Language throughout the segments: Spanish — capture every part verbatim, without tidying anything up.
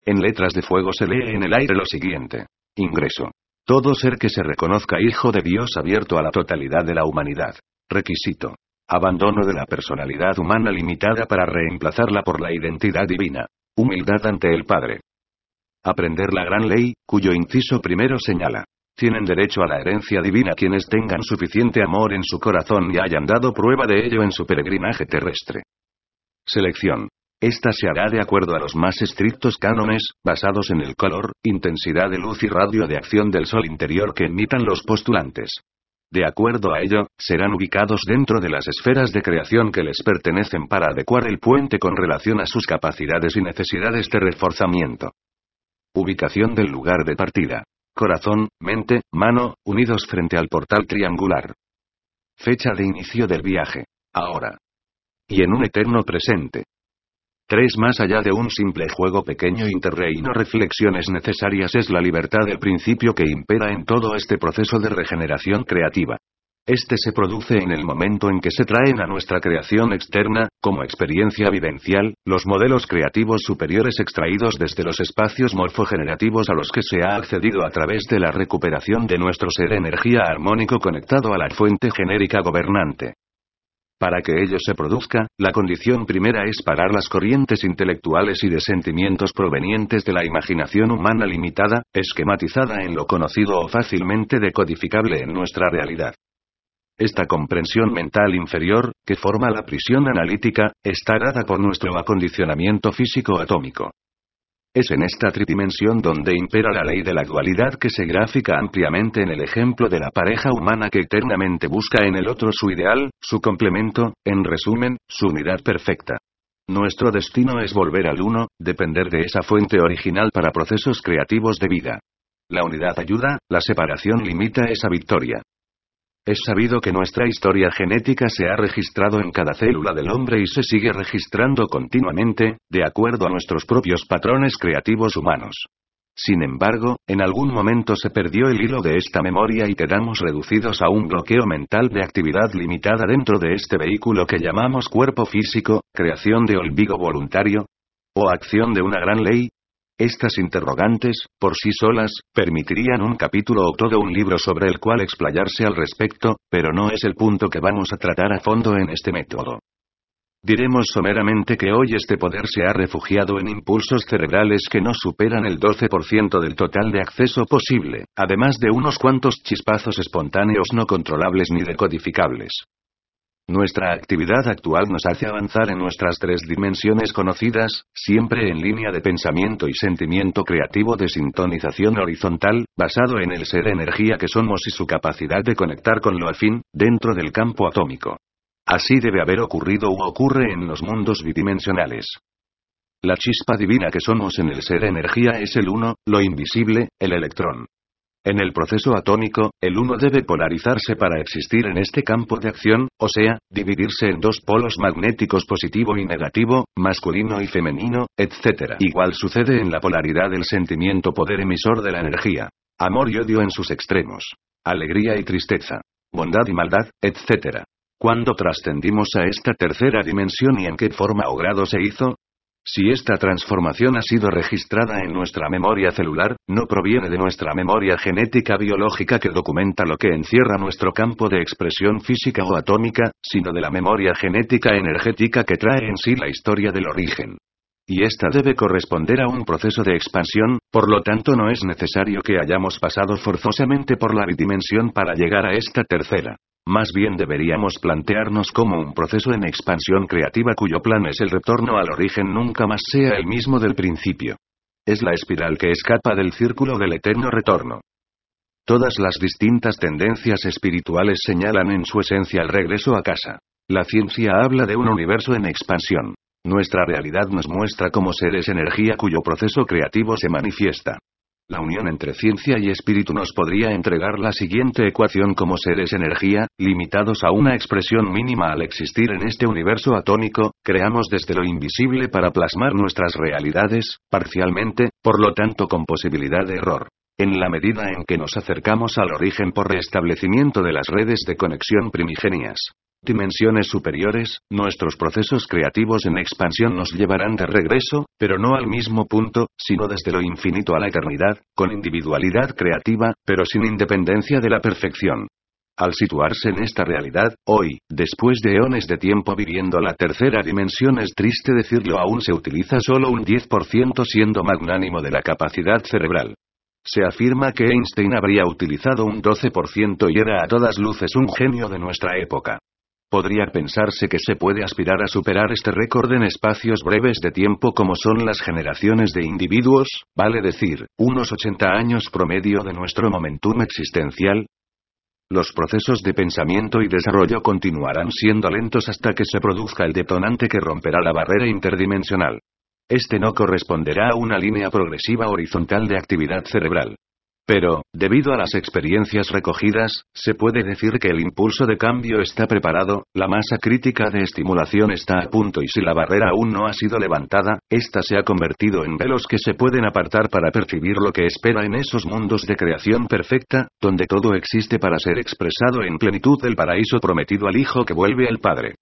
En letras de fuego se lee en el aire lo siguiente. Ingreso. Todo ser que se reconozca hijo de Dios abierto a la totalidad de la humanidad. Requisito. Abandono de la personalidad humana limitada para reemplazarla por la identidad divina. Humildad ante el Padre. Aprender la gran ley, cuyo inciso primero señala. Tienen derecho a la herencia divina quienes tengan suficiente amor en su corazón y hayan dado prueba de ello en su peregrinaje terrestre. Selección. Esta se hará de acuerdo a los más estrictos cánones, basados en el color, intensidad de luz y radio de acción del sol interior que emitan los postulantes. De acuerdo a ello, serán ubicados dentro de las esferas de creación que les pertenecen para adecuar el puente con relación a sus capacidades y necesidades de reforzamiento. Ubicación del lugar de partida. Corazón, mente, mano, unidos frente al portal triangular. Fecha de inicio del viaje. Ahora. Y en un eterno presente. tres Más allá de un simple juego pequeño interreino, reflexiones necesarias es la libertad del principio que impera en todo este proceso de regeneración creativa. Este se produce en el momento en que se traen a nuestra creación externa, como experiencia vivencial, los modelos creativos superiores extraídos desde los espacios morfogenerativos a los que se ha accedido a través de la recuperación de nuestro ser energía armónico conectado a la fuente genérica gobernante. Para que ello se produzca, la condición primera es parar las corrientes intelectuales y de sentimientos provenientes de la imaginación humana limitada, esquematizada en lo conocido o fácilmente decodificable en nuestra realidad. Esta comprensión mental inferior, que forma la prisión analítica, está dada por nuestro acondicionamiento físico atómico. Es en esta tridimensión donde impera la ley de la dualidad que se grafica ampliamente en el ejemplo de la pareja humana que eternamente busca en el otro su ideal, su complemento, en resumen, su unidad perfecta. Nuestro destino es volver al uno, depender de esa fuente original para procesos creativos de vida. La unidad ayuda, la separación limita esa victoria. Es sabido que nuestra historia genética se ha registrado en cada célula del hombre y se sigue registrando continuamente, de acuerdo a nuestros propios patrones creativos humanos. Sin embargo, en algún momento se perdió el hilo de esta memoria y quedamos reducidos a un bloqueo mental de actividad limitada dentro de este vehículo que llamamos cuerpo físico, creación de olvido voluntario, o acción de una gran ley. Estas interrogantes, por sí solas, permitirían un capítulo o todo un libro sobre el cual explayarse al respecto, pero no es el punto que vamos a tratar a fondo en este método. Diremos someramente que hoy este poder se ha refugiado en impulsos cerebrales que no superan el doce por ciento del total de acceso posible, además de unos cuantos chispazos espontáneos no controlables ni decodificables. Nuestra actividad actual nos hace avanzar en nuestras tres dimensiones conocidas, siempre en línea de pensamiento y sentimiento creativo de sintonización horizontal, basado en el ser energía que somos y su capacidad de conectar con lo afín, dentro del campo atómico. Así debe haber ocurrido u ocurre en los mundos bidimensionales. La chispa divina que somos en el ser energía es el uno, lo invisible, el electrón. En el proceso atómico, el uno debe polarizarse para existir en este campo de acción, o sea, dividirse en dos polos magnéticos positivo y negativo, masculino y femenino, etcétera. Igual sucede en la polaridad del sentimiento poder emisor de la energía. Amor y odio en sus extremos. Alegría y tristeza. Bondad y maldad, etcétera. ¿Cuándo trascendimos a esta tercera dimensión y en qué forma o grado se hizo? Si esta transformación ha sido registrada en nuestra memoria celular, no proviene de nuestra memoria genética biológica que documenta lo que encierra nuestro campo de expresión física o atómica, sino de la memoria genética energética que trae en sí la historia del origen. Y esta debe corresponder a un proceso de expansión, por lo tanto no es necesario que hayamos pasado forzosamente por la bidimensión para llegar a esta tercera. Más bien deberíamos plantearnos como un proceso en expansión creativa cuyo plan es el retorno al origen nunca más sea el mismo del principio. Es la espiral que escapa del círculo del eterno retorno. Todas las distintas tendencias espirituales señalan en su esencia el regreso a casa. La ciencia habla de un universo en expansión. Nuestra realidad nos muestra como seres energía cuyo proceso creativo se manifiesta. La unión entre ciencia y espíritu nos podría entregar la siguiente ecuación: como seres energía, limitados a una expresión mínima al existir en este universo atómico, creamos desde lo invisible para plasmar nuestras realidades, parcialmente, por lo tanto con posibilidad de error. En la medida en que nos acercamos al origen por restablecimiento de las redes de conexión primigenias. dimensiones superiores, nuestros procesos creativos en expansión nos llevarán de regreso, pero no al mismo punto, sino desde lo infinito a la eternidad, con individualidad creativa, pero sin independencia de la perfección. Al situarse en esta realidad, hoy, después de eones de tiempo viviendo la tercera dimensión, es triste decirlo, aún se utiliza solo un diez por ciento siendo magnánimo de la capacidad cerebral. Se afirma que Einstein habría utilizado un doce por ciento y era a todas luces un genio de nuestra época. Podría pensarse que se puede aspirar a superar este récord en espacios breves de tiempo como son las generaciones de individuos, vale decir, unos ochenta años promedio de nuestro momentum existencial. Los procesos de pensamiento y desarrollo continuarán siendo lentos hasta que se produzca el detonante que romperá la barrera interdimensional. Este no corresponderá a una línea progresiva horizontal de actividad cerebral. Pero, debido a las experiencias recogidas, se puede decir que el impulso de cambio está preparado, la masa crítica de estimulación está a punto y si la barrera aún no ha sido levantada, ésta se ha convertido en velos que se pueden apartar para percibir lo que espera en esos mundos de creación perfecta, donde todo existe para ser expresado en plenitud del paraíso prometido al Hijo que vuelve al Padre.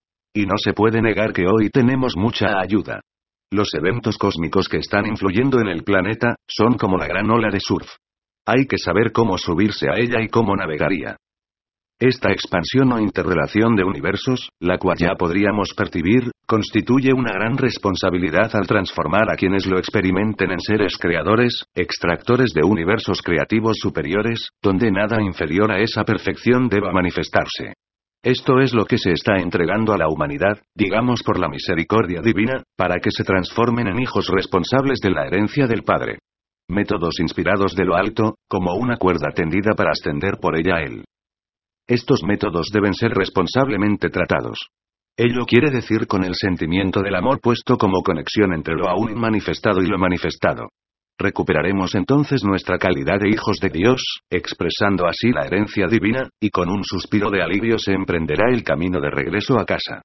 Y no se puede negar que hoy tenemos mucha ayuda. Los eventos cósmicos que están influyendo en el planeta, son como la gran ola de surf. Hay que saber cómo subirse a ella y cómo navegaría. Esta expansión o interrelación de universos, la cual ya podríamos percibir, constituye una gran responsabilidad al transformar a quienes lo experimenten en seres creadores, extractores de universos creativos superiores, donde nada inferior a esa perfección deba manifestarse. Esto es lo que se está entregando a la humanidad, digamos por la misericordia divina, para que se transformen en hijos responsables de la herencia del Padre. Métodos inspirados de lo alto, como una cuerda tendida para ascender por ella a él. Estos métodos deben ser responsablemente tratados. Ello quiere decir con el sentimiento del amor puesto como conexión entre lo aún inmanifestado y lo manifestado. Recuperaremos entonces nuestra calidad de hijos de Dios, expresando así la herencia divina, y con un suspiro de alivio se emprenderá el camino de regreso a casa.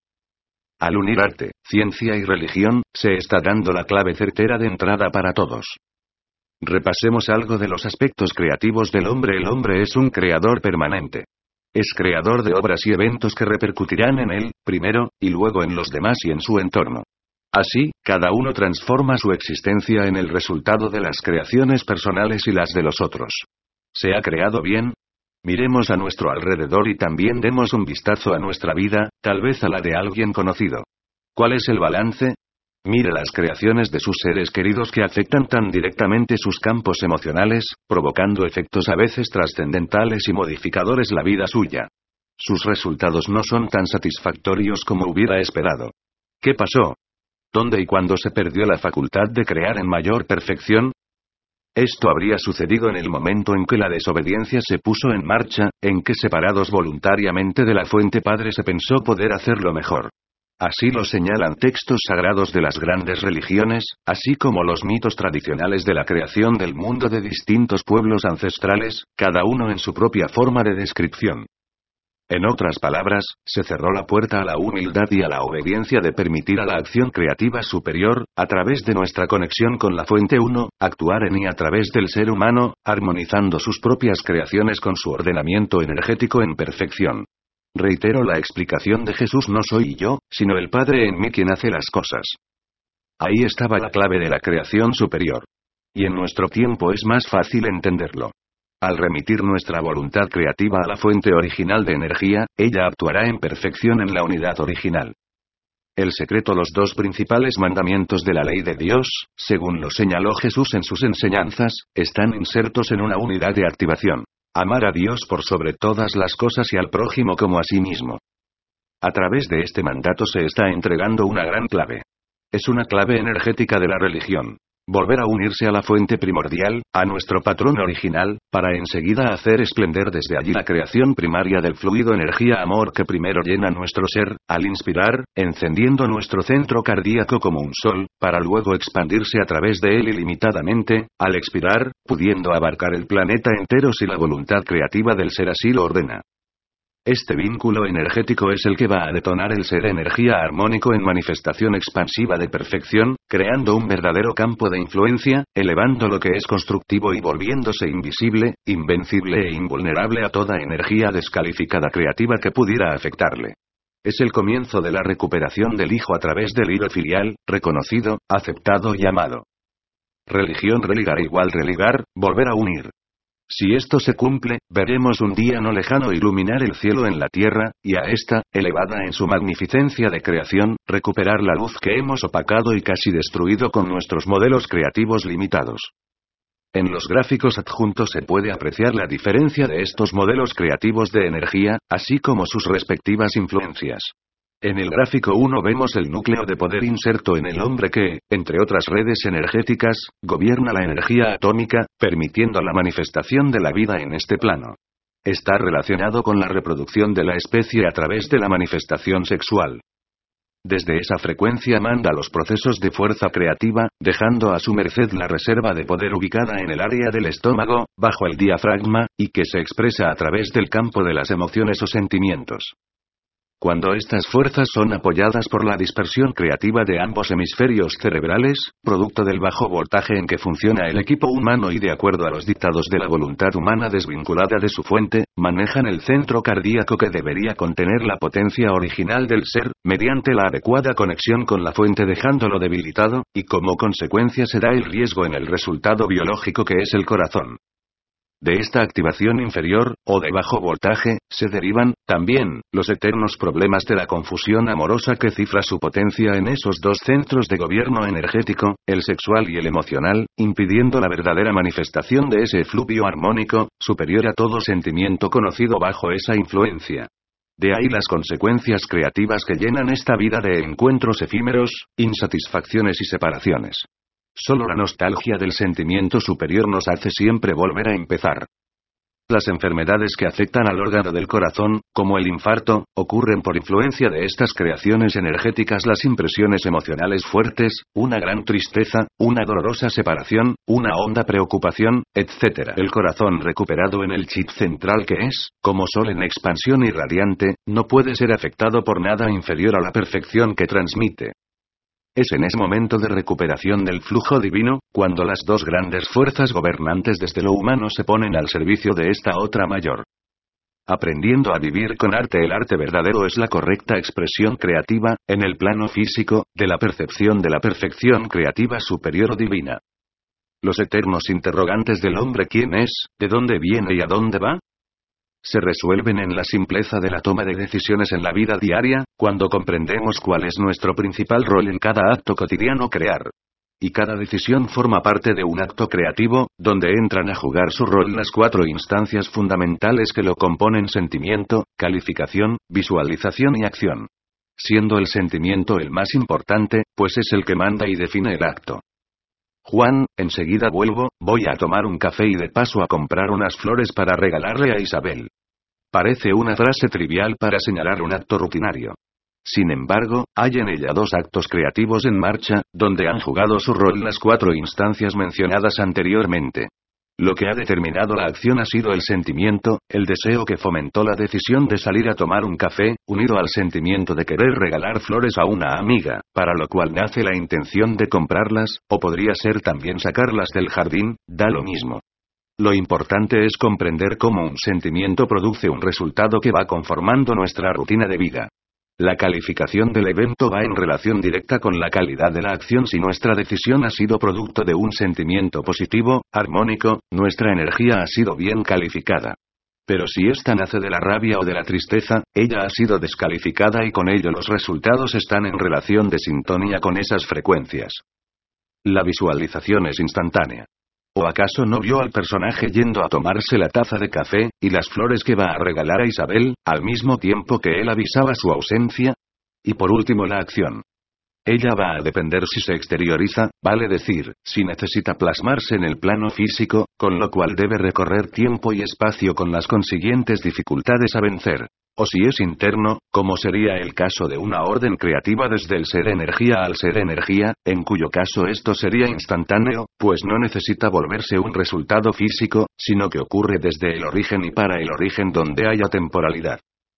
Al unir arte, ciencia y religión, se está dando la clave certera de entrada para todos. Repasemos algo de los aspectos creativos del hombre. El hombre es un creador permanente. Es creador de obras y eventos que repercutirán en él, primero, y luego en los demás y en su entorno. Así, cada uno transforma su existencia en el resultado de las creaciones personales y las de los otros. ¿Se ha creado bien? Miremos a nuestro alrededor y también demos un vistazo a nuestra vida, tal vez a la de alguien conocido. ¿Cuál es el balance? Mire las creaciones de sus seres queridos que afectan tan directamente sus campos emocionales, provocando efectos a veces trascendentales y modificadores la vida suya. Sus resultados no son tan satisfactorios como hubiera esperado. ¿Qué pasó? ¿Dónde y cuándo se perdió la facultad de crear en mayor perfección? Esto habría sucedido en el momento en que la desobediencia se puso en marcha, en que separados voluntariamente de la fuente Padre se pensó poder hacerlo mejor. Así lo señalan textos sagrados de las grandes religiones, así como los mitos tradicionales de la creación del mundo de distintos pueblos ancestrales, cada uno en su propia forma de descripción. En otras palabras, se cerró la puerta a la humildad y a la obediencia de permitir a la acción creativa superior, a través de nuestra conexión con la fuente uno, actuar en y a través del ser humano, armonizando sus propias creaciones con su ordenamiento energético en perfección. Reitero la explicación de Jesús: no soy yo, sino el Padre en mí quien hace las cosas. Ahí estaba la clave de la creación superior. Y en nuestro tiempo es más fácil entenderlo. Al remitir nuestra voluntad creativa a la fuente original de energía, ella actuará en perfección en la unidad original. El secreto: los dos principales mandamientos de la ley de Dios, según lo señaló Jesús en sus enseñanzas, están insertos en una unidad de activación. Amar a Dios por sobre todas las cosas y al prójimo como a sí mismo. A través de este mandato se está entregando una gran clave. Es una clave energética de la religión. Volver a unirse a la fuente primordial, a nuestro patrón original, para enseguida hacer esplender desde allí la creación primaria del fluido energía-amor que primero llena nuestro ser, al inspirar, encendiendo nuestro centro cardíaco como un sol, para luego expandirse a través de él ilimitadamente, al expirar, pudiendo abarcar el planeta entero si la voluntad creativa del ser así lo ordena. Este vínculo energético es el que va a detonar el ser energía armónico en manifestación expansiva de perfección, creando un verdadero campo de influencia, elevando lo que es constructivo y volviéndose invisible, invencible e invulnerable a toda energía descalificada creativa que pudiera afectarle. Es el comienzo de la recuperación del hijo a través del hilo filial, reconocido, aceptado y amado. Religión religar igual religar, volver a unir. Si esto se cumple, veremos un día no lejano iluminar el cielo en la tierra, y a esta, elevada en su magnificencia de creación, recuperar la luz que hemos opacado y casi destruido con nuestros modelos creativos limitados. En los gráficos adjuntos se puede apreciar la diferencia de estos modelos creativos de energía, así como sus respectivas influencias. En el gráfico uno vemos el núcleo de poder inserto en el hombre que, entre otras redes energéticas, gobierna la energía atómica, permitiendo la manifestación de la vida en este plano. Está relacionado con la reproducción de la especie a través de la manifestación sexual. Desde esa frecuencia manda los procesos de fuerza creativa, dejando a su merced la reserva de poder ubicada en el área del estómago, bajo el diafragma, y que se expresa a través del campo de las emociones o sentimientos. Cuando estas fuerzas son apoyadas por la dispersión creativa de ambos hemisferios cerebrales, producto del bajo voltaje en que funciona el equipo humano y de acuerdo a los dictados de la voluntad humana desvinculada de su fuente, manejan el centro cardíaco que debería contener la potencia original del ser, mediante la adecuada conexión con la fuente dejándolo debilitado, y como consecuencia se da el riesgo en el resultado biológico que es el corazón. De esta activación inferior, o de bajo voltaje, se derivan, también, los eternos problemas de la confusión amorosa que cifra su potencia en esos dos centros de gobierno energético, el sexual y el emocional, impidiendo la verdadera manifestación de ese efluvio armónico, superior a todo sentimiento conocido bajo esa influencia. De ahí las consecuencias creativas que llenan esta vida de encuentros efímeros, insatisfacciones y separaciones. Solo la nostalgia del sentimiento superior nos hace siempre volver a empezar. Las enfermedades que afectan al órgano del corazón, como el infarto, ocurren por influencia de estas creaciones energéticas. Las impresiones emocionales fuertes, una gran tristeza, una dolorosa separación, una honda preocupación, etcétera. El corazón recuperado en el chip central que es, como sol en expansión y radiante, no puede ser afectado por nada inferior a la perfección que transmite. Es en ese momento de recuperación del flujo divino, cuando las dos grandes fuerzas gobernantes desde lo humano se ponen al servicio de esta otra mayor. Aprendiendo a vivir con arte. El arte verdadero es la correcta expresión creativa, en el plano físico, de la percepción de la perfección creativa superior o divina. Los eternos interrogantes del hombre: ¿quién es, de dónde viene y a dónde va?, se resuelven en la simpleza de la toma de decisiones en la vida diaria, cuando comprendemos cuál es nuestro principal rol en cada acto cotidiano: crear. Y cada decisión forma parte de un acto creativo, donde entran a jugar su rol las cuatro instancias fundamentales que lo componen: sentimiento, calificación, visualización y acción. Siendo el sentimiento el más importante, pues es el que manda y define el acto. Juan, enseguida vuelvo, voy a tomar un café y de paso a comprar unas flores para regalarle a Isabel. Parece una frase trivial para señalar un acto rutinario. Sin embargo, hay en ella dos actos creativos en marcha, donde han jugado su rol las cuatro instancias mencionadas anteriormente. Lo que ha determinado la acción ha sido el sentimiento, el deseo que fomentó la decisión de salir a tomar un café, unido al sentimiento de querer regalar flores a una amiga, para lo cual nace la intención de comprarlas, o podría ser también sacarlas del jardín, da lo mismo. Lo importante es comprender cómo un sentimiento produce un resultado que va conformando nuestra rutina de vida. La calificación del evento va en relación directa con la calidad de la acción. Si nuestra decisión ha sido producto de un sentimiento positivo, armónico, nuestra energía ha sido bien calificada. Pero si ésta nace de la rabia o de la tristeza, ella ha sido descalificada y con ello los resultados están en relación de sintonía con esas frecuencias. La visualización es instantánea. ¿O acaso no vio al personaje yendo a tomarse la taza de café, y las flores que va a regalar a Isabel, al mismo tiempo que él avisaba su ausencia? Y por último la acción. Ella va a depender si se exterioriza, vale decir, si necesita plasmarse en el plano físico, con lo cual debe recorrer tiempo y espacio con las consiguientes dificultades a vencer. O si es interno, como sería el caso de una orden creativa desde el ser energía al ser energía, en cuyo caso esto sería instantáneo, pues no necesita volverse un resultado físico, sino que ocurre desde el origen y para el origen donde haya temporalidad.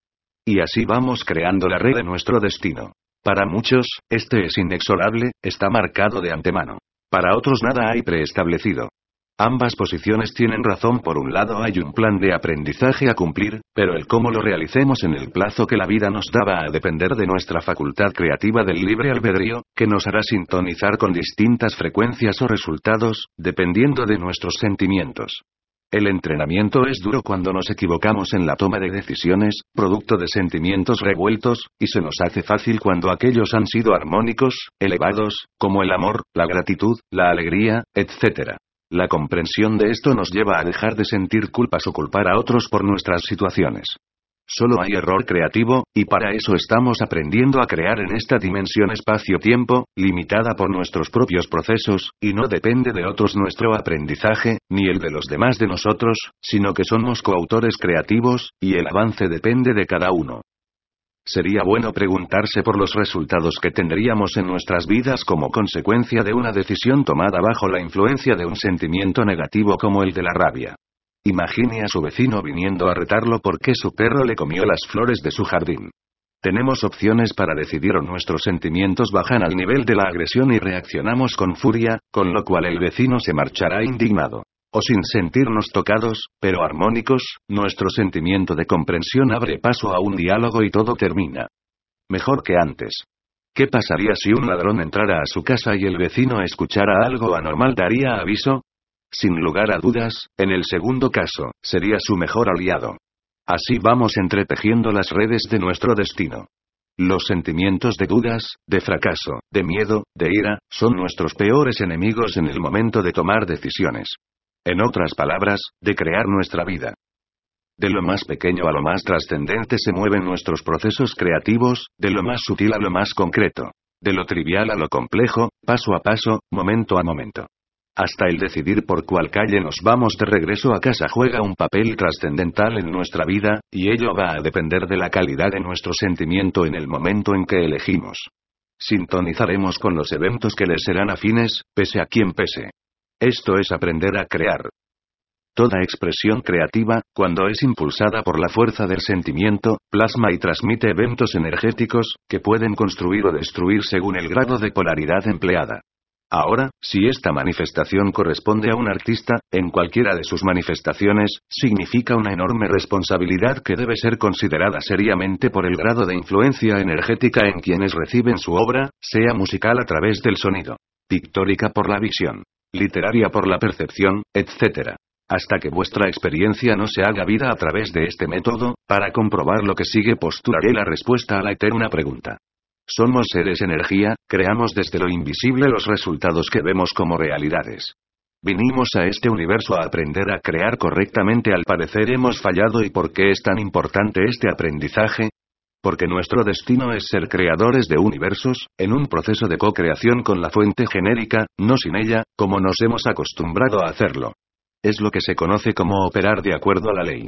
Y así vamos creando la red de nuestro destino. Para muchos, este es inexorable, está marcado de antemano. Para otros nada hay preestablecido. Ambas posiciones tienen razón. Por un lado hay un plan de aprendizaje a cumplir, pero el cómo lo realicemos en el plazo que la vida nos da va a depender de nuestra facultad creativa del libre albedrío, que nos hará sintonizar con distintas frecuencias o resultados, dependiendo de nuestros sentimientos. El entrenamiento es duro cuando nos equivocamos en la toma de decisiones, producto de sentimientos revueltos, y se nos hace fácil cuando aquellos han sido armónicos, elevados, como el amor, la gratitud, la alegría, etcétera. La comprensión de esto nos lleva a dejar de sentir culpas o culpar a otros por nuestras situaciones. Solo hay error creativo, y para eso estamos aprendiendo a crear en esta dimensión espacio-tiempo, limitada por nuestros propios procesos, y no depende de otros nuestro aprendizaje, ni el de los demás de nosotros, sino que somos coautores creativos, y el avance depende de cada uno. Sería bueno preguntarse por los resultados que tendríamos en nuestras vidas como consecuencia de una decisión tomada bajo la influencia de un sentimiento negativo como el de la rabia. Imagine a su vecino viniendo a retarlo porque su perro le comió las flores de su jardín. Tenemos opciones para decidir, o nuestros sentimientos bajan al nivel de la agresión y reaccionamos con furia, con lo cual el vecino se marchará indignado. O sin sentirnos tocados, pero armónicos, nuestro sentimiento de comprensión abre paso a un diálogo y todo termina mejor que antes. ¿Qué pasaría si un ladrón entrara a su casa y el vecino escuchara algo anormal? ¿Daría aviso? Sin lugar a dudas, en el segundo caso, sería su mejor aliado. Así vamos entretejiendo las redes de nuestro destino. Los sentimientos de dudas, de fracaso, de miedo, de ira, son nuestros peores enemigos en el momento de tomar decisiones. En otras palabras, de crear nuestra vida. De lo más pequeño a lo más trascendente se mueven nuestros procesos creativos, de lo más sutil a lo más concreto. De lo trivial a lo complejo, paso a paso, momento a momento. Hasta el decidir por cuál calle nos vamos de regreso a casa juega un papel trascendental en nuestra vida, y ello va a depender de la calidad de nuestro sentimiento en el momento en que elegimos. Sintonizaremos con los eventos que les serán afines, pese a quien pese. Esto es aprender a crear. Toda expresión creativa, cuando es impulsada por la fuerza del sentimiento, plasma y transmite eventos energéticos, que pueden construir o destruir según el grado de polaridad empleada. Ahora, si esta manifestación corresponde a un artista, en cualquiera de sus manifestaciones, significa una enorme responsabilidad que debe ser considerada seriamente por el grado de influencia energética en quienes reciben su obra, sea musical a través del sonido, pictórica por la visión, literaria por la percepción, etcétera. Hasta que vuestra experiencia no se haga vida a través de este método, para comprobar lo que sigue postularé la respuesta a la eterna pregunta. Somos seres energía, creamos desde lo invisible los resultados que vemos como realidades. Vinimos a este universo a aprender a crear correctamente. Al parecer hemos fallado. ¿Y por qué es tan importante este aprendizaje? Porque nuestro destino es ser creadores de universos, en un proceso de co-creación con la fuente genérica, no sin ella, como nos hemos acostumbrado a hacerlo. Es lo que se conoce como operar de acuerdo a la ley.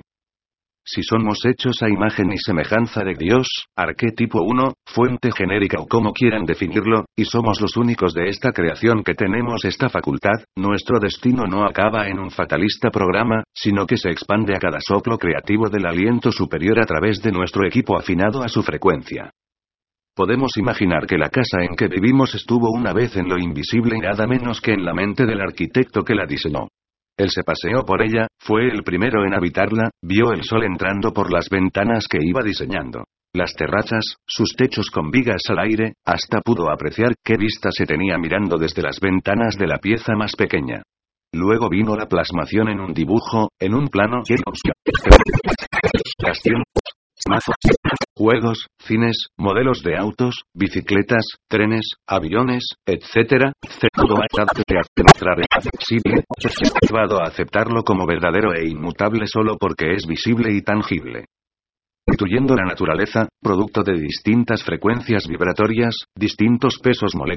Si somos hechos a imagen y semejanza de Dios, arquetipo uno, fuente genérica o como quieran definirlo, y somos los únicos de esta creación que tenemos esta facultad, nuestro destino no acaba en un fatalista programa, sino que se expande a cada soplo creativo del aliento superior a través de nuestro equipo afinado a su frecuencia. Podemos imaginar que la casa en que vivimos estuvo una vez en lo invisible y nada menos que en la mente del arquitecto que la diseñó. Él se paseó por ella, fue el primero en habitarla, vio el sol entrando por las ventanas que iba diseñando, las terrazas, sus techos con vigas al aire, hasta pudo apreciar qué vista se tenía mirando desde las ventanas de la pieza más pequeña. Luego vino la plasmación en un dibujo, en un plano lleno de juegos, cines, modelos de autos, bicicletas, trenes, aviones, etcétera, todo ha de demostrar accesible, llevado a aceptarlo como verdadero e inmutable solo porque es visible y tangible. Incluyendo la naturaleza, producto de distintas frecuencias vibratorias, distintos pesos moleculares.